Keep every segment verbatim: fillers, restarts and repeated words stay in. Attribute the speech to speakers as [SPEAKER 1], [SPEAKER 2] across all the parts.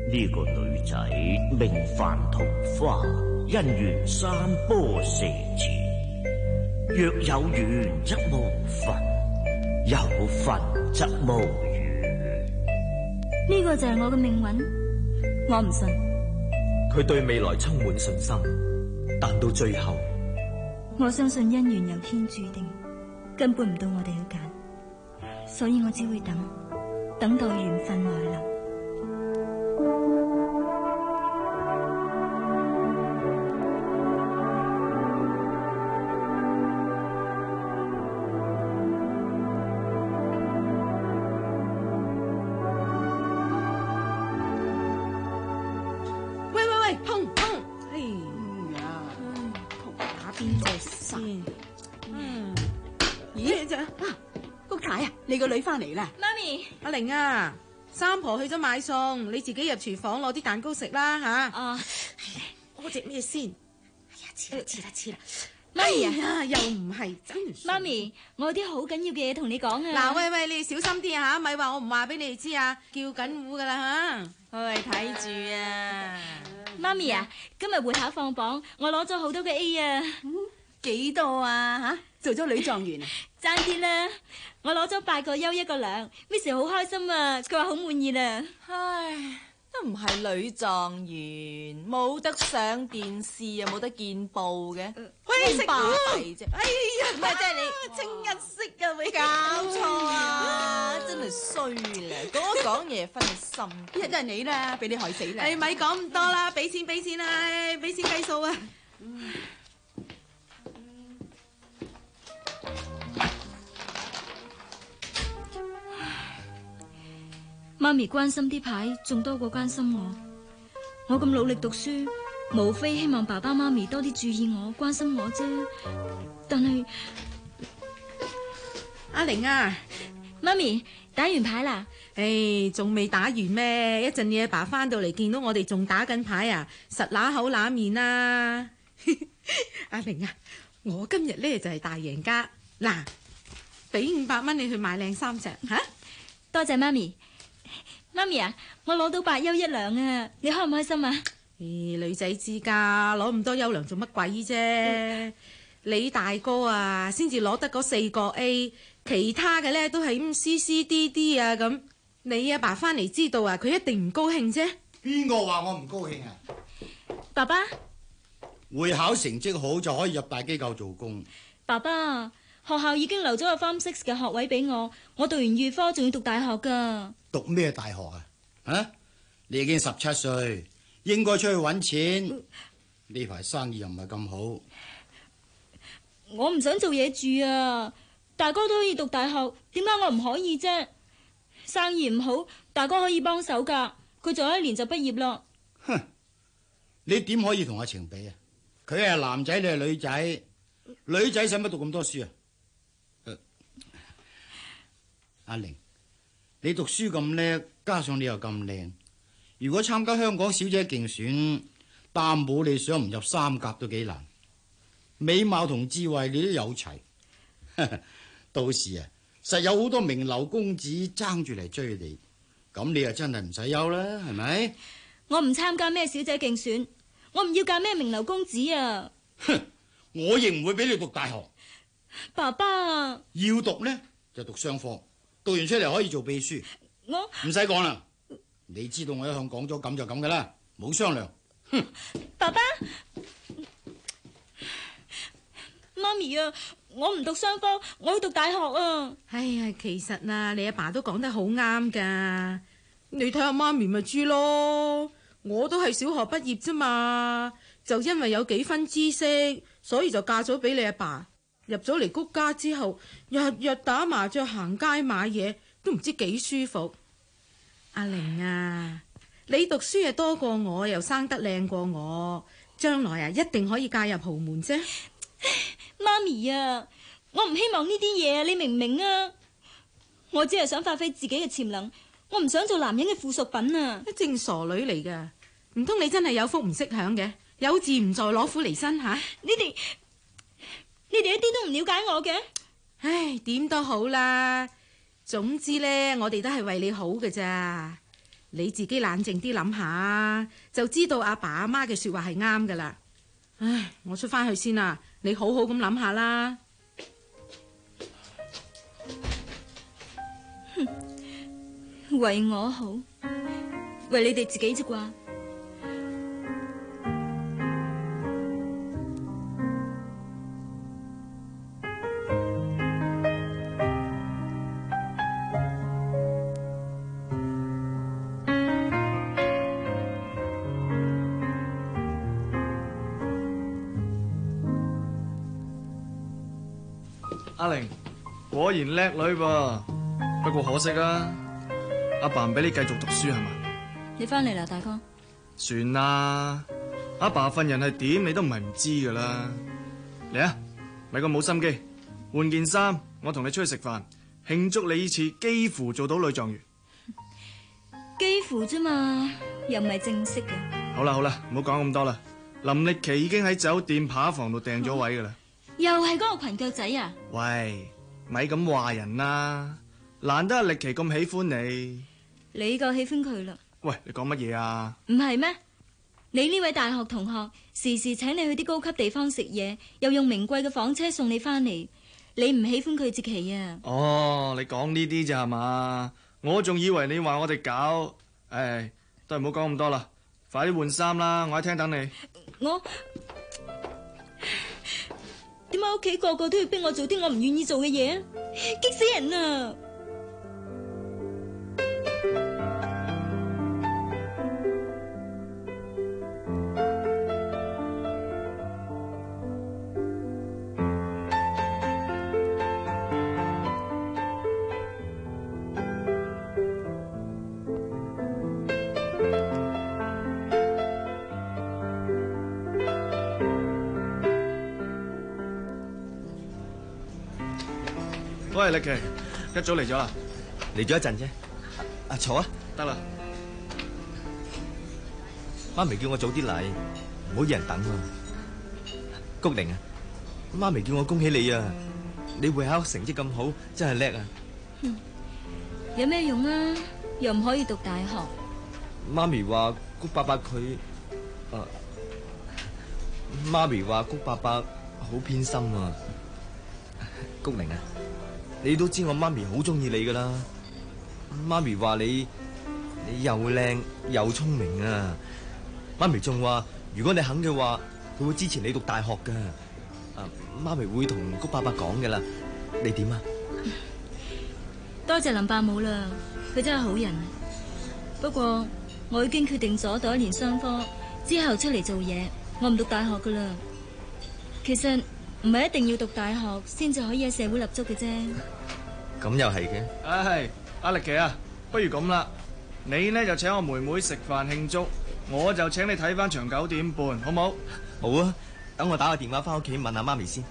[SPEAKER 1] 呢個女仔名范桃花，姻緣三波四字，若有緣則無份，有份則無緣。
[SPEAKER 2] 呢個就係我嘅命運，我唔信。
[SPEAKER 3] 佢對未來充滿信心，但到最後，
[SPEAKER 2] 我相信姻緣由天注定，根本唔到我哋去揀，所以我只會等，等待緣分來臨。
[SPEAKER 4] 你個女翻嚟啦，
[SPEAKER 2] 媽咪。
[SPEAKER 4] 阿玲啊，三婆去咗買餸，你自己入廚房攞啲蛋糕食啦吓。
[SPEAKER 2] 哦，
[SPEAKER 4] 嗰隻咩先？哎呀，黐啦黐啦黐啦！
[SPEAKER 2] 媽咪
[SPEAKER 4] 啊，又唔係真。
[SPEAKER 2] 媽咪，我有啲好緊要嘅嘢同你講啊。
[SPEAKER 4] 嗱，喂喂，你哋小心啲啊吓，咪話我唔話俾你哋知啊，叫緊糊噶啦吓。
[SPEAKER 5] 喂，睇住啊！
[SPEAKER 2] 媽咪啊，今日會考放榜，我攞咗好多嘅 A 啊。
[SPEAKER 4] 嗯，幾多啊吓？做咗女狀元啊？
[SPEAKER 2] 爭啲啦，我攞咗八個優一個良 ，Miss 好開心啊，佢話好滿意啦。
[SPEAKER 5] 唉，都唔係女狀元，冇得上電視啊，冇得見報嘅。
[SPEAKER 4] 喂，食
[SPEAKER 5] 巴閉啫！
[SPEAKER 4] 哎呀，
[SPEAKER 5] 咩啫你？
[SPEAKER 4] 清一色啊，你
[SPEAKER 5] 搞錯啊！真係衰啦，講講嘢分心。
[SPEAKER 4] 一都係你啦，俾你害死啦！誒，咪講咁多啦，俾錢俾錢啦，俾錢計數啊！
[SPEAKER 2] 媽咪關心啲牌仲多過關心我，我咁努力讀書，無非希望爸爸媽咪多啲注意我、關心我啫。但係
[SPEAKER 4] 阿玲啊，
[SPEAKER 2] 媽咪打完牌啦？
[SPEAKER 4] 誒，仲未打完咩？一陣你阿爸翻到嚟見到我哋仲打緊牌啊，實乸口乸面啦！阿玲啊，我今日咧就係大贏家，嗱，俾五百蚊你去買靚衫着吓。
[SPEAKER 2] 多謝媽咪。媽咪啊，我攞到八優一良啊，你開唔開心啊？
[SPEAKER 4] 誒，女仔之家攞咁多優良做乜鬼啫？嗯、你大哥啊，先至攞得嗰四個 A， 其他嘅咧都係咁 C C D D 啊咁。你阿爸翻嚟知道啊，佢一定唔高興啫。
[SPEAKER 6] 邊個話我唔高興啊？
[SPEAKER 2] 爸爸，
[SPEAKER 6] 會考成績好就可以入大機構做工。
[SPEAKER 2] 爸爸，學校已經留咗個 Form Six 嘅學位俾我，我讀完預科仲要讀大學噶。
[SPEAKER 6] 讀咩大學啊？啊！你已經十七歲，應該出去搵錢。呢排生意又唔係咁好。
[SPEAKER 2] 我唔想做嘢住啊！大哥都可以讀大學，點解我唔可以啫？生意唔好，大哥可以幫手噶，佢仲有一年就畢業咯。
[SPEAKER 6] 哼！你點可以同阿晴比啊？佢係男仔，你係女仔，女仔使乜讀咁多書啊？呃、阿玲。你讀書咁叻，加上你又咁靚，如果參加香港小姐競選，擔保你想唔入三甲都幾難。美貌同智慧你都有齊，到時啊，實有好多名流公子爭住嚟追你，咁你啊真係唔使憂啦，係咪？
[SPEAKER 2] 我唔參加咩小姐競選，我唔要嫁咩名流公子啊！
[SPEAKER 6] 哼，我亦唔會俾你讀大學。
[SPEAKER 2] 爸爸，
[SPEAKER 6] 要讀呢，就讀商科。讀完出嚟可以做秘書，
[SPEAKER 2] 我
[SPEAKER 6] 唔使講啦。你知道我一向講咗咁就咁噶啦，冇商量。哼，
[SPEAKER 2] 爸爸，媽咪啊，我唔讀商科，我要讀大學啊。
[SPEAKER 4] 哎呀，其實啊，你阿爸都講得好啱噶。你睇下媽咪咪知咯，我都係小學畢業啫嘛，就因為有幾分知識，所以就嫁咗俾你阿爸。入咗嚟谷家之後，日日打麻雀、行街買嘢，都唔知幾舒服。阿玲啊，你讀書又多過我，又生得靚過我，將來啊一定可以嫁入豪門啫。
[SPEAKER 2] 媽咪啊，我唔希望呢啲嘢，你明唔明啊？我只係想發揮自己嘅潛能，我唔想做男人嘅附屬品啊！
[SPEAKER 4] 正傻女嚟噶，唔通你真係有福唔識享嘅？有志唔在，攞苦嚟辛吓？
[SPEAKER 2] 你哋。你哋一啲都唔了解我嘅。
[SPEAKER 4] 唉，點都好啦。總之呢，我哋都係為你好嘅咋。 你自己冷靜啲諗下，就知道阿爸阿媽嘅說話係啱噶啦。唉，我出翻去先啦，你好好咁諗下啦。
[SPEAKER 2] 為我好，為你哋自己啫啩。
[SPEAKER 7] 阿玲果然叻女噃，不過可惜啊，阿爸唔俾你繼續讀書係嘛？
[SPEAKER 2] 你翻嚟啦，大哥。
[SPEAKER 7] 算啦，阿爸份人係點，你都唔係唔知噶啦。嚟啊，咪咁冇心機，換件衫，我同你出去食飯，慶祝你呢次幾乎做到女狀元。
[SPEAKER 2] 幾乎啫嘛，又唔係正式嘅。
[SPEAKER 7] 好啦好啦，唔好講咁多啦。林力奇已經喺酒店扒房度訂咗位噶啦。
[SPEAKER 2] 又係嗰個裙腳仔啊！
[SPEAKER 7] 喂，咪咁話人啦，難得阿力奇咁喜歡你，
[SPEAKER 2] 你夠喜歡佢啦。
[SPEAKER 7] 喂，你講乜嘢啊？
[SPEAKER 2] 唔係咩？你呢位大學同學時時請你去啲高級地方食嘢，又用名貴嘅房車送你翻嚟，你唔喜歡佢至奇啊？
[SPEAKER 7] 哦，你講呢啲咋係嘛？我仲以為你話我哋搞，唉，都係唔好講咁多啦，快啲換衫啦，我喺廳等你。
[SPEAKER 2] 我點解屋企個個都要逼我做啲我唔願意做嘅嘢？激死人啊！
[SPEAKER 7] 喂，力奇，一早嚟咗啦？
[SPEAKER 3] 嚟咗一陣啫。啊，坐啊，
[SPEAKER 7] 得啦。
[SPEAKER 3] 媽咪叫我早啲嚟，唔好有人等啊。谷玲啊，媽咪叫我恭喜你啊！你會考成績咁好，真係叻啊！
[SPEAKER 2] 嗯，有咩用啊？又唔可以讀大學。
[SPEAKER 3] 媽咪話谷伯伯佢，啊，媽咪話谷伯伯好偏心啊。谷玲啊，你都知我媽咪好中意你噶啦。媽咪話你你又靚又聰明啊。媽咪仲話如果你肯嘅話，佢會支持你讀大學噶。啊，媽咪會同谷伯伯講噶啦。你點啊？
[SPEAKER 2] 多謝林伯母啦，佢真係好人。不過我已經決定咗讀一年商科之後出嚟做嘢，我唔讀大學噶啦。其實唔係一定要讀大學先至可以喺社會立足嘅啫。
[SPEAKER 3] 咁又係嘅。
[SPEAKER 7] 唉，阿力奇啊，不如咁啦，你呢就請我妹妹食飯慶祝，我就請你睇翻場九點半，好唔好？
[SPEAKER 3] 好啊，等我打個電話翻屋企問下媽咪先。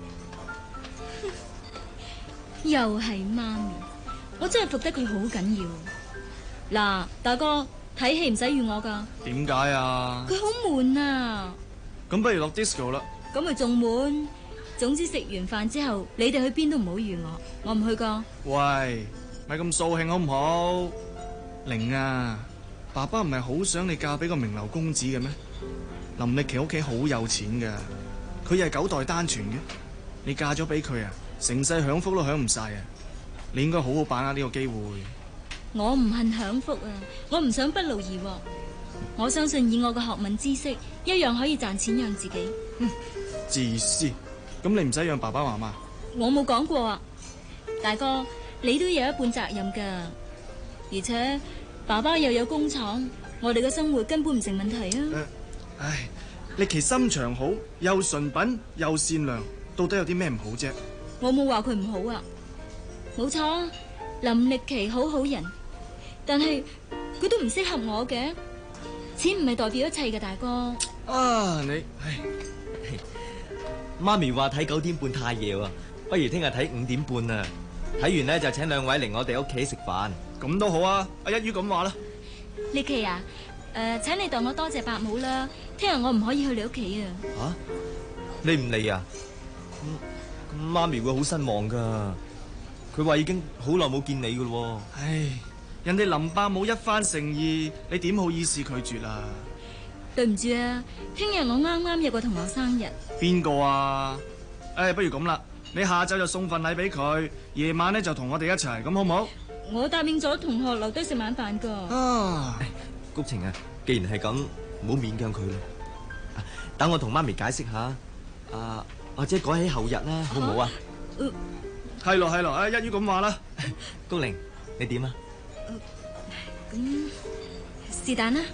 [SPEAKER 2] 又係媽咪，我真係服得佢好緊要。嗱，大哥睇戲唔使預我噶。
[SPEAKER 7] 點解啊？
[SPEAKER 2] 佢好悶啊。
[SPEAKER 7] 咁不如落 disco 啦。
[SPEAKER 2] 咁咪仲悶？總之食完飯之後，你哋去邊都唔好預我，我唔去噶。
[SPEAKER 7] 喂，咪咁掃興好唔好？玲啊，爸爸唔係好想你嫁俾個名流公子嘅咩？林力奇屋企好有錢噶，佢又係九代單傳嘅，你嫁咗俾佢啊，成世享福都享唔晒啊！你應該好好把握呢個機會。
[SPEAKER 2] 我唔恨享福啊，我唔想不勞而獲。我相信以我嘅學問知識，一樣可以賺錢養自己。
[SPEAKER 7] 嗯，自私。咁你唔使養爸爸媽媽。
[SPEAKER 2] 我冇講過啊，大哥，你都有一半責任噶。而且爸爸又有工廠，我哋嘅生活根本唔成問題啊。
[SPEAKER 7] 呃、唉，力奇心腸好，又純品又善良，到底有啲咩唔好啫？
[SPEAKER 2] 我冇話佢唔好啊，冇錯，林力奇好好人，但係佢都唔適合我嘅。錢唔係代表一切嘅，大哥。
[SPEAKER 7] 啊，你唉。
[SPEAKER 3] 媽咪話睇九點半太夜喎，不如聽日睇五點半啊！睇完呢，就請兩位嚟我哋屋企食飯。
[SPEAKER 7] 咁都好啊！阿一於咁話啦。
[SPEAKER 2] 力奇啊，誒、呃，請你代我多謝伯母啦。聽日我唔可以去你屋企啊。
[SPEAKER 3] 吓？你唔嚟啊？咁咁媽咪會好失望噶。佢話已經好耐冇見你噶咯。
[SPEAKER 7] 唉， 人哋林伯母一番誠意，你點好意思拒絕啊？
[SPEAKER 2] 對唔住啊，聽日我啱啱有個同學生日。
[SPEAKER 7] 邊個啊？誒，不如咁啦，你下晝就送份禮俾佢，夜晚咧就同我哋一齊，咁好唔好？
[SPEAKER 2] 我答應咗同學留低食晚飯噶。
[SPEAKER 3] 啊，谷晴啊，既然係咁，唔好勉強佢啦。等我同媽咪解釋下，啊，或者改喺後日啦，好唔好啊？
[SPEAKER 7] 係咯係咯，啊，一於咁話啦。
[SPEAKER 3] 谷玲，你點啊？
[SPEAKER 2] 咁是但啦。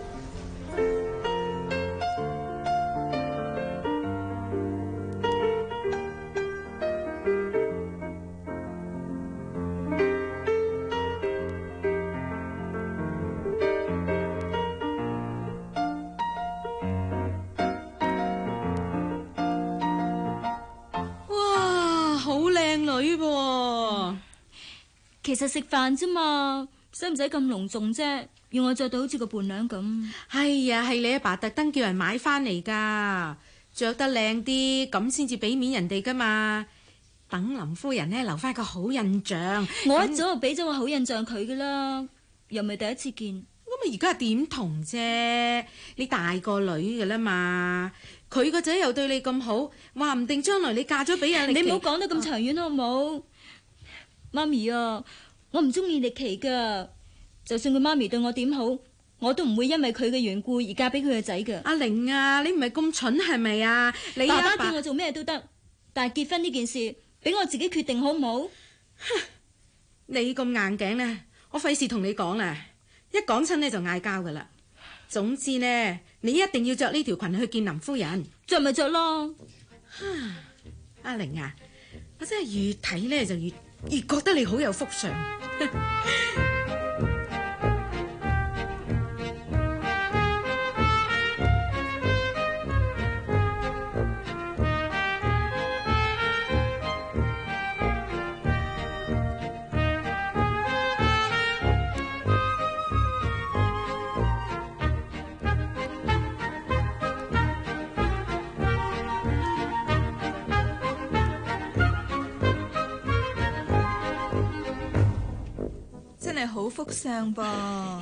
[SPEAKER 2] 其實食飯啫嘛，使唔使咁隆重啫？要我着到好似個伴娘咁？
[SPEAKER 4] 哎呀，係你阿爸特登叫人買翻嚟噶，着得靚啲，咁先至俾面人哋噶嘛。等林夫人呢留翻個好印象。
[SPEAKER 2] 我一早就俾咗個好印象佢噶啦，又唔係第一次見。
[SPEAKER 4] 咁啊，而家點同啫？你大個女噶啦嘛，佢個仔又對你咁好，話唔定將來你嫁咗俾人，
[SPEAKER 2] 你唔好講得咁長遠好唔好？媽咪啊，我唔中意力奇噶，就算佢媽咪對我點好，我都唔會因為佢嘅緣故而嫁俾佢個仔噶。
[SPEAKER 4] 阿玲啊，你唔係咁蠢係咪啊？你
[SPEAKER 2] 爸爸叫我做咩都得，但係結婚呢件事俾我自己決定好唔好？
[SPEAKER 4] 你咁硬頸呢，我費事同你講啦，一講親呢就嗌交噶啦。總之呢，你一定要着呢條裙去見林夫人，
[SPEAKER 2] 着咪着咯。
[SPEAKER 4] 阿玲啊，我真係越睇呢就越而覺得你好有福相。
[SPEAKER 5] 好福相噃，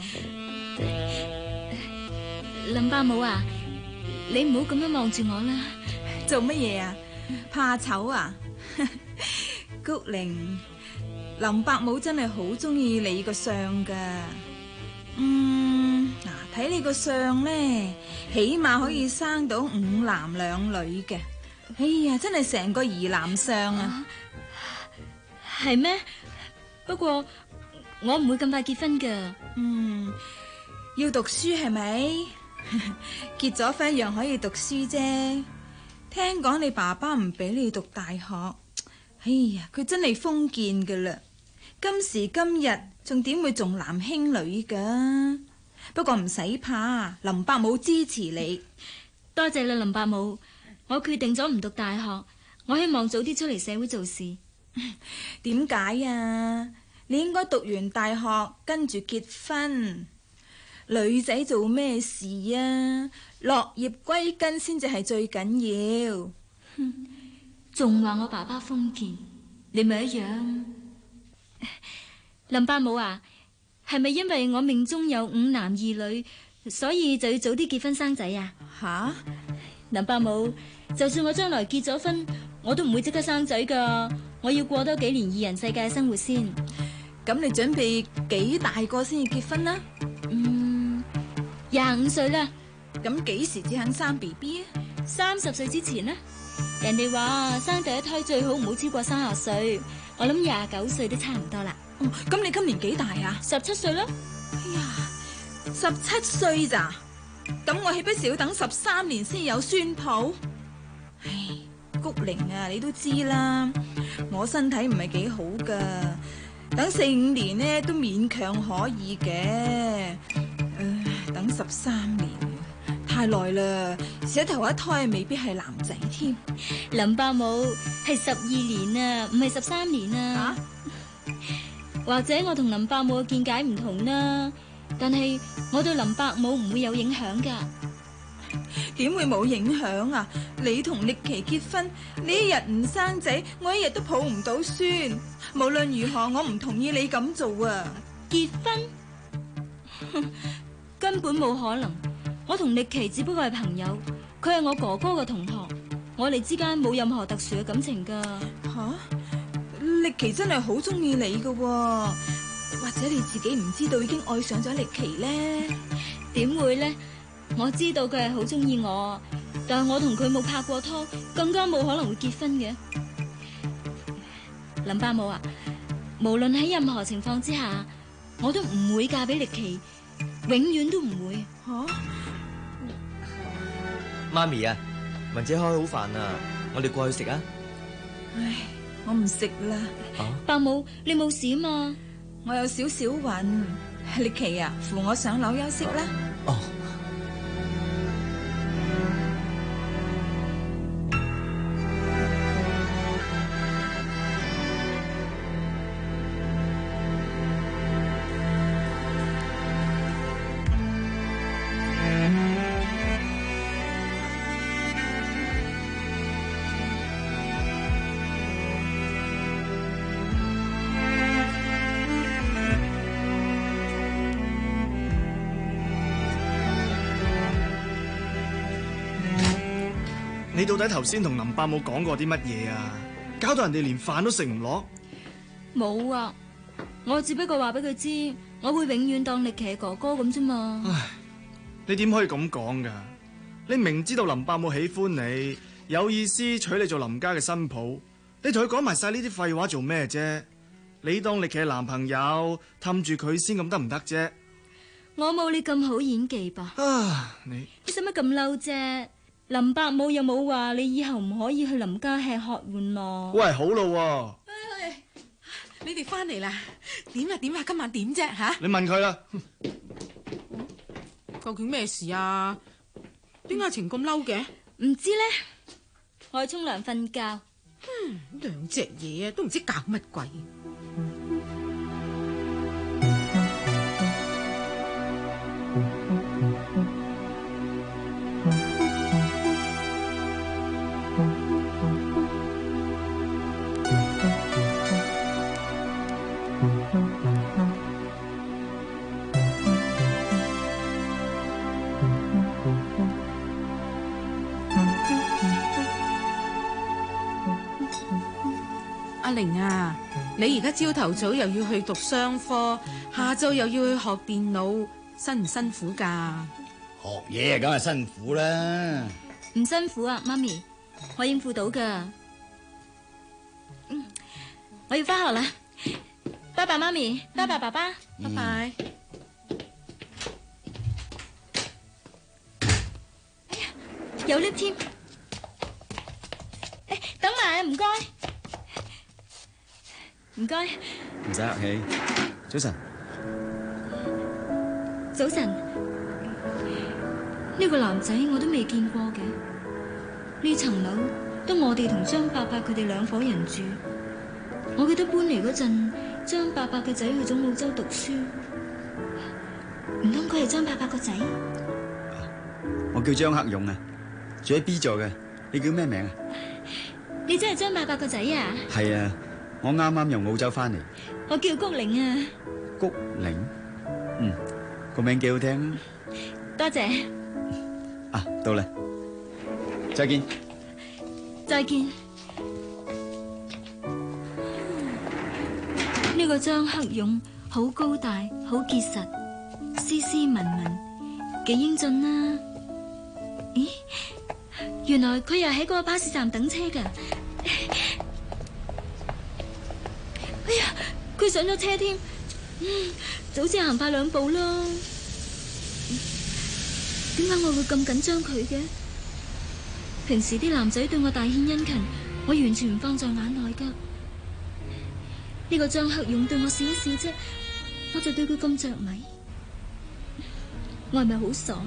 [SPEAKER 2] 林伯母啊，你唔好咁樣望住我啦。
[SPEAKER 5] 做乜嘢啊？怕醜啊？谷玲，林伯母真係好中意你個相噶。嗯，嗱，睇你個相咧，起碼可以生到五男兩女嘅。哎呀，真係成個兒男相啊！
[SPEAKER 2] 係咩？不過我唔會咁快結婚噶。
[SPEAKER 5] 嗯，要讀書係咪？結咗婚一樣可以讀書啫。聽講你爸爸唔俾你讀大學，哎呀，佢真係封建噶啦。今時今日仲點會重男輕女噶？不過唔使怕，林伯母支持你。
[SPEAKER 2] 多謝啦，林伯母。我決定咗唔讀大學，我希望早啲出嚟社會做事。
[SPEAKER 5] 點解啊？你應該讀完大學跟住結婚。女仔做咩事啊？落葉歸根先至係最緊要。
[SPEAKER 2] 仲話我爸爸封建，你咪一樣。林伯母啊，係咪因為我命中有五男二女，所以就要早啲結婚生仔啊？
[SPEAKER 5] 吓？
[SPEAKER 2] 林伯母，就算我將來結咗婚，我都唔會即刻生仔噶。我要過多幾年二人世界嘅生活先。
[SPEAKER 5] 咁你準備幾大個先至結婚啦？
[SPEAKER 2] 嗯，廿五歲啦。
[SPEAKER 5] 咁幾時至肯生 B B 啊？
[SPEAKER 2] 三十歲之前啦。人哋話生第一胎最好唔好超過三十歲，我諗廿九歲都差唔多啦。
[SPEAKER 5] 哦，咁你今年幾大啊？
[SPEAKER 2] 十七歲啦。
[SPEAKER 5] 哎呀，十七歲咋？咁我豈不是要等十三年先有孫抱？唉，谷玲啊，你都知啦，我身體唔係幾好噶，等四五年呢都勉強可以嘅。唉，等十三年太耐啦，寫頭一胎未必係男仔添。
[SPEAKER 2] 林伯母係十二年啊，唔係十三年啊。或者我同林伯母嘅見解唔同啦，但係我對林伯母唔會有影響噶。
[SPEAKER 5] 點會冇影響啊？你同力奇結婚，你一日唔生仔，我一日都抱唔到孫。無論如何，我唔同意你咁做啊！
[SPEAKER 2] 結婚？根本冇可能。我同力奇只不過係朋友，佢係我哥哥嘅同學，我哋之間冇任何特殊嘅感情噶。
[SPEAKER 5] 吓，力奇真係好中意你噶，或者你自己唔知道已經愛上咗力奇呢？
[SPEAKER 2] 點會呢？我知道佢係好中意我，但係我同佢冇拍過拖，更加冇可能會結婚嘅。林伯母啊，無論喺任何情況之下，我都唔會嫁俾力奇，永遠都唔會。
[SPEAKER 5] 吓、啊，
[SPEAKER 3] 媽咪啊，文姐開好飯啊，我哋過去食啊。
[SPEAKER 5] 唉，我唔食啦。
[SPEAKER 3] 啊，
[SPEAKER 2] 伯母，你冇事啊嘛？
[SPEAKER 5] 我有少少暈，力奇啊，扶我上樓休息啦。
[SPEAKER 3] 哦。
[SPEAKER 7] 你到底頭先同林伯母講過啲乜嘢啊？搞到人哋連飯都食唔落。
[SPEAKER 2] 冇啊，我只不過話俾佢知，我會永遠當力奇哥哥咁啫嘛。
[SPEAKER 7] 唉，你點可以咁講噶？你明知道林伯母喜歡你，有意思娶你做林家嘅新抱，你同佢講埋晒呢啲廢話做咩啫？你當力奇係男朋友，氹住佢先咁得唔得啫？
[SPEAKER 2] 我冇你咁好演技吧？
[SPEAKER 7] 啊，你
[SPEAKER 2] 你使乜咁嬲啫？林伯母又冇話你以後唔可以去林家吃喝玩樂。
[SPEAKER 7] 喂，好咯，
[SPEAKER 4] 哎，你哋翻嚟啦？點啊點啊？今晚點啫吓？
[SPEAKER 7] 你問佢啦。
[SPEAKER 4] 究竟咩事啊？點解情咁嬲嘅？
[SPEAKER 2] 唔知咧，我去沖涼瞓覺。
[SPEAKER 4] 嗯，兩隻嘢啊，都唔知搞乜鬼。阿玲啊，你而家朝頭早又要去讀商科，下晝又要去學電腦，辛唔辛苦噶？
[SPEAKER 6] 學嘢啊，梗係辛苦啦。
[SPEAKER 2] 唔辛苦啊，媽咪，我應付到噶。嗯，我要翻學啦，拜拜媽咪，拜拜爸爸，
[SPEAKER 4] 拜拜。
[SPEAKER 2] 哎呀，有 lift 添。誒，等埋啊，唔該。唔該，
[SPEAKER 8] 唔使客氣。早晨，
[SPEAKER 2] 早晨。呢個男仔我都未見過嘅，呢層樓得我哋同張伯伯佢哋兩伙人住。我記得搬嚟嗰陣，張伯伯嘅仔去咗澳洲讀書，唔通佢係張伯伯個仔？
[SPEAKER 8] 我叫張克勇啊，住喺 B 座嘅。你叫咩名啊？
[SPEAKER 2] 你真係張伯伯個仔啊？
[SPEAKER 8] 係啊。我啱啱由澳洲翻嚟。
[SPEAKER 2] 我叫谷玲啊。
[SPEAKER 8] 谷玲，嗯，個名幾好聽啊。
[SPEAKER 2] 多謝。
[SPEAKER 8] 啊，到啦，再見。
[SPEAKER 2] 再見。呢個張克勇好高大，好結實，斯斯文文，幾英俊啊。咦，原來佢又喺嗰個巴士站等車噶。哎呀，佢上咗車添，嗯，早知行快兩步啦。點解我會咁緊張佢嘅？平時啲男仔對我大獻殷勤，我完全唔放在眼內噶。呢個張克勇對我笑一笑啫，我就對佢咁着迷，我係咪好傻？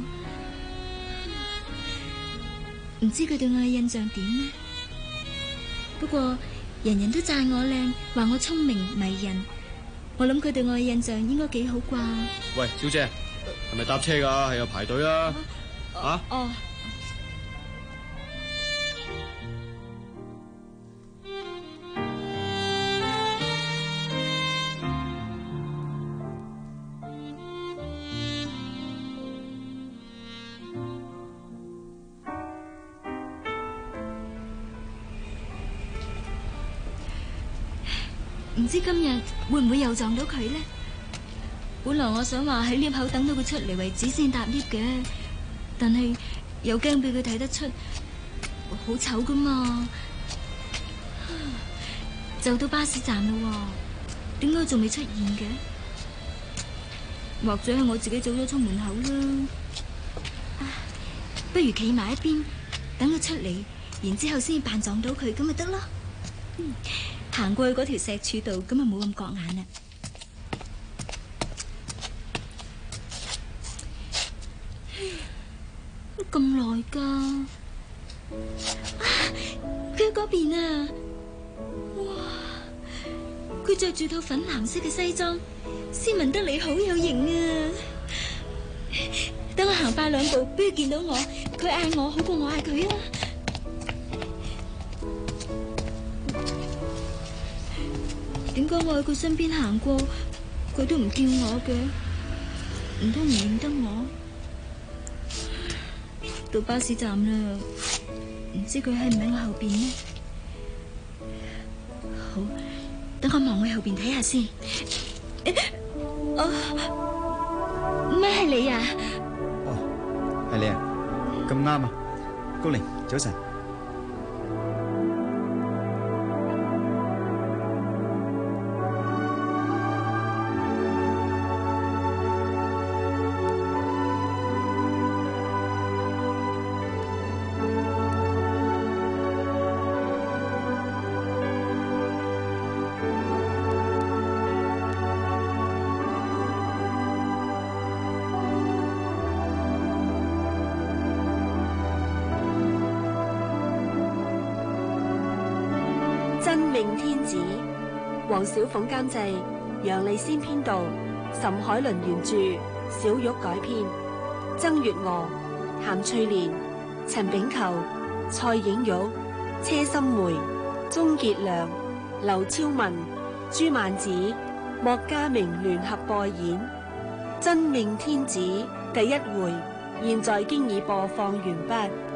[SPEAKER 2] 唔知佢對我嘅印象點呢？不過人人都讚我靚，話我聰明迷人，我諗佢對我嘅印象應該幾好啩。
[SPEAKER 7] 喂，小姐，係咪搭車噶？係有排隊啊？啊？
[SPEAKER 2] 哦。 唔知今日會唔會又撞到佢呢？本來我想話喺 lift 口等到佢出嚟為止先搭 lift 嘅，但係又驚俾佢睇得出好醜噶嘛。就到巴士站咯，點解仲未出現嘅？或者係我自己早咗出門口啦。不如企埋一邊，等佢出嚟，然之後先扮撞到佢，咁咪得咯。嗯，行過去嗰條石柱度，咁咪冇咁覺眼啦。咁耐噶，佢喺嗰邊啊！哇，佢着住套粉藍色嘅西裝，斯文得嚟，好有型啊！等我行快兩步，俾佢見到我，佢嗌我好過我嗌佢啊！點解我喺佢身邊行過，佢都唔叫我嘅？唔通唔認得我？到巴士站啦，唔知佢喺唔喺我後邊呢？好，等我望去後邊睇下先。哦，咩係你啊？
[SPEAKER 8] 係你啊，咁啱啊，高玲，早晨。
[SPEAKER 9] 真命天子，黃小鳳監製，楊麗仙編導，岑海倫原著，小玉改編，曾月娥、譚翠蓮、陳炳球、蔡影玉、車心梅、鍾傑良、劉超文、朱曼子、莫家明聯合播演《真命天子》第一回，現在經已播放完畢。